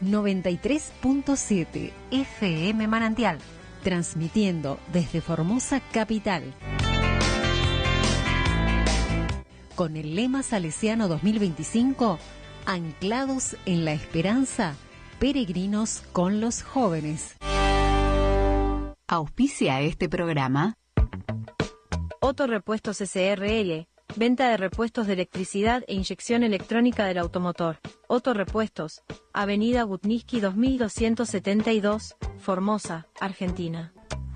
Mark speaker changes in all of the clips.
Speaker 1: 93.7 FM Manantial, transmitiendo desde Formosa Capital. Con el lema salesiano 2025, anclados en la esperanza, peregrinos con los jóvenes.
Speaker 2: Auspicia este programa
Speaker 3: Otto Repuestos S.R.L., venta de repuestos de electricidad e inyección electrónica del automotor. Otto Repuestos, Avenida Gutniski 2272, Formosa, Argentina.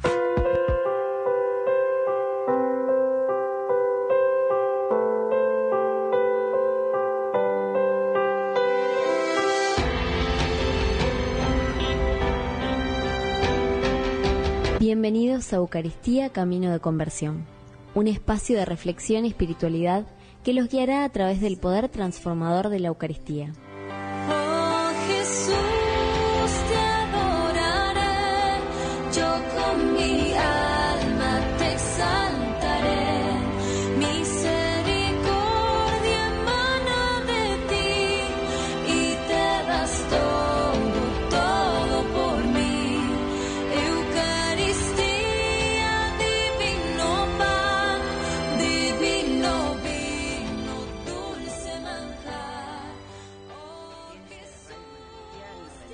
Speaker 4: Bienvenidos a Eucaristía Camino de Conversión, un espacio de reflexión y espiritualidad que los guiará a través del poder transformador de la Eucaristía.
Speaker 5: Oh Jesús, te adoraré, yo con mi alma te exaltaré, misericordia emana de ti y te das todo por mí. Eucaristía, divino pan, divino vino, dulce manjar. Oh Jesús, te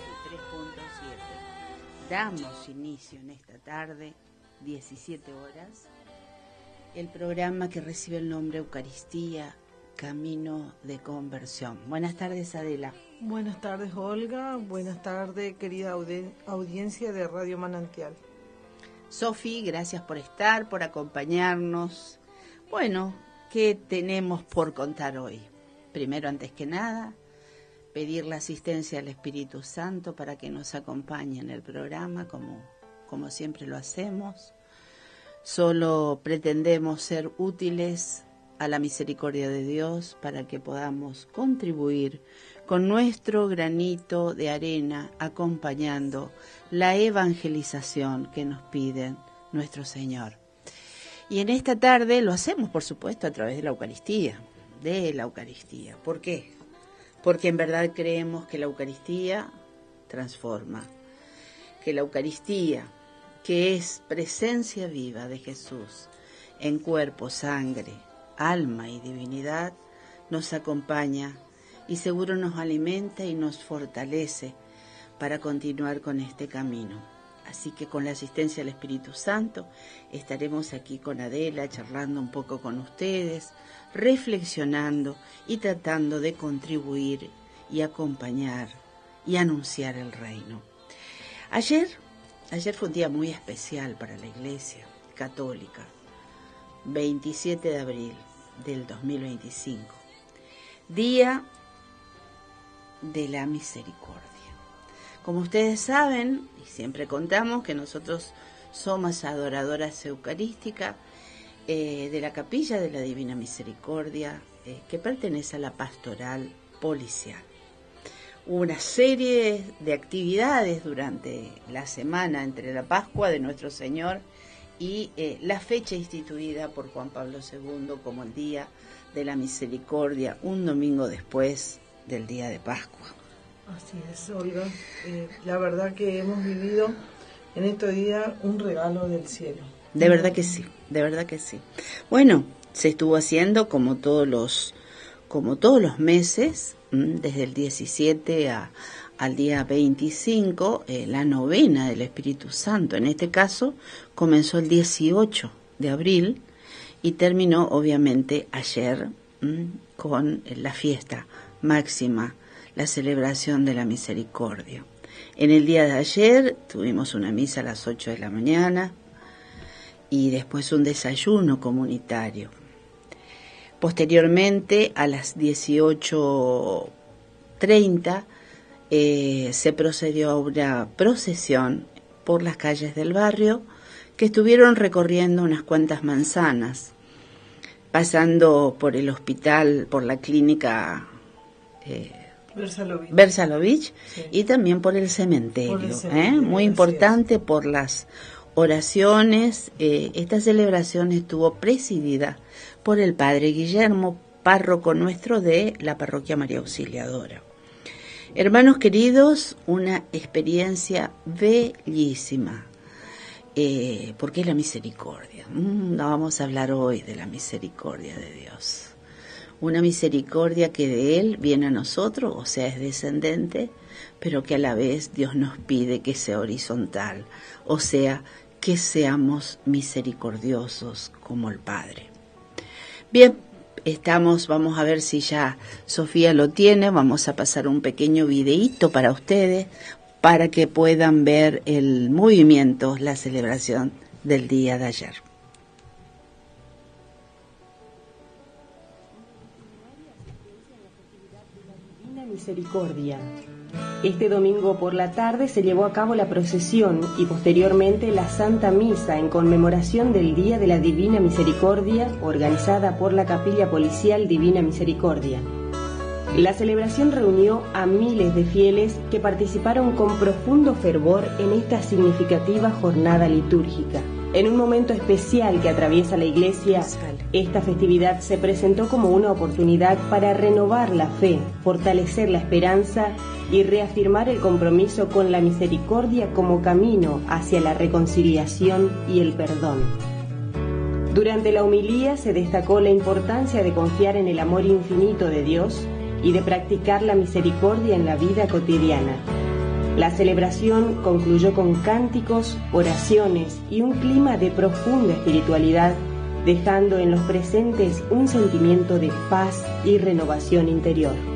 Speaker 6: 3.7. Damos inicio en esta tarde, 17 horas, el programa que recibe el nombre Eucaristía, Camino de Conversión. Buenas tardes, Adela.
Speaker 7: Buenas tardes, Olga. Buenas tardes, querida audiencia de Radio Manantial.
Speaker 6: Sofi, gracias por estar, por acompañarnos. Bueno, ¿qué tenemos por contar hoy? Primero, antes que nada, pedir la asistencia al Espíritu Santo para que nos acompañe en el programa, como siempre lo hacemos. Solo pretendemos ser útiles a la misericordia de Dios para que podamos contribuir con nuestro granito de arena acompañando la evangelización que nos pide nuestro Señor. Y en esta tarde lo hacemos, por supuesto, a través de la Eucaristía. ¿Por qué? Porque en verdad creemos que la Eucaristía transforma, que la Eucaristía, que es presencia viva de Jesús en cuerpo, sangre, alma y divinidad, nos acompaña y seguro nos alimenta y nos fortalece para continuar con este camino. Así que con la asistencia del Espíritu Santo estaremos aquí con Adela charlando un poco con ustedes, reflexionando y tratando de contribuir y acompañar y anunciar el reino. Ayer fue un día muy especial para la Iglesia Católica, 27 de abril del 2025, Día de la Misericordia. Como ustedes saben, y siempre contamos que nosotros somos adoradoras eucarísticas de la Capilla de la Divina Misericordia, que pertenece a la Pastoral Policial. Hubo una serie de actividades durante la semana entre la Pascua de Nuestro Señor y la fecha instituida por Juan Pablo II como el Día de la Misericordia, un domingo después del día de Pascua.
Speaker 7: Así es, Olga. La verdad que hemos vivido en estos días un regalo del cielo.
Speaker 6: De verdad que sí. Bueno, se estuvo haciendo como todos los meses, desde el 17 al día 25, la novena del Espíritu Santo. En este caso comenzó el 18 de abril y terminó obviamente ayer con la fiesta máxima, la celebración de la misericordia. En el día de ayer tuvimos una misa a las 8 de la mañana y después un desayuno comunitario. Posteriormente, a las 18:30, se procedió a una procesión por las calles del barrio que estuvieron recorriendo unas cuantas manzanas, pasando por el hospital, por la clínica Versalovich, sí, y también por el cementerio, muy importante por las oraciones. Esta celebración estuvo presidida por el padre Guillermo, párroco nuestro de la parroquia María Auxiliadora. Hermanos queridos, una experiencia bellísima, porque es la misericordia. Vamos a hablar hoy de la misericordia de Dios. Una misericordia que de Él viene a nosotros, o sea, es descendente, pero que a la vez Dios nos pide que sea horizontal, o sea, que seamos misericordiosos como el Padre. Bien, vamos a ver si ya Sofía lo tiene, vamos a pasar un pequeño videíto para ustedes, para que puedan ver el movimiento, la celebración del día de ayer.
Speaker 2: Misericordia. Este domingo por la tarde se llevó a cabo la procesión y posteriormente la Santa Misa en conmemoración del Día de la Divina Misericordia, organizada por la Capilla Policial Divina Misericordia. La celebración reunió a miles de fieles que participaron con profundo fervor en esta significativa jornada litúrgica. En un momento especial que atraviesa la Iglesia, esta festividad se presentó como una oportunidad para renovar la fe, fortalecer la esperanza y reafirmar el compromiso con la misericordia como camino hacia la reconciliación y el perdón. Durante la homilía se destacó la importancia de confiar en el amor infinito de Dios y de practicar la misericordia en la vida cotidiana. La celebración concluyó con cánticos, oraciones y un clima de profunda espiritualidad, dejando en los presentes un sentimiento de paz y renovación interior.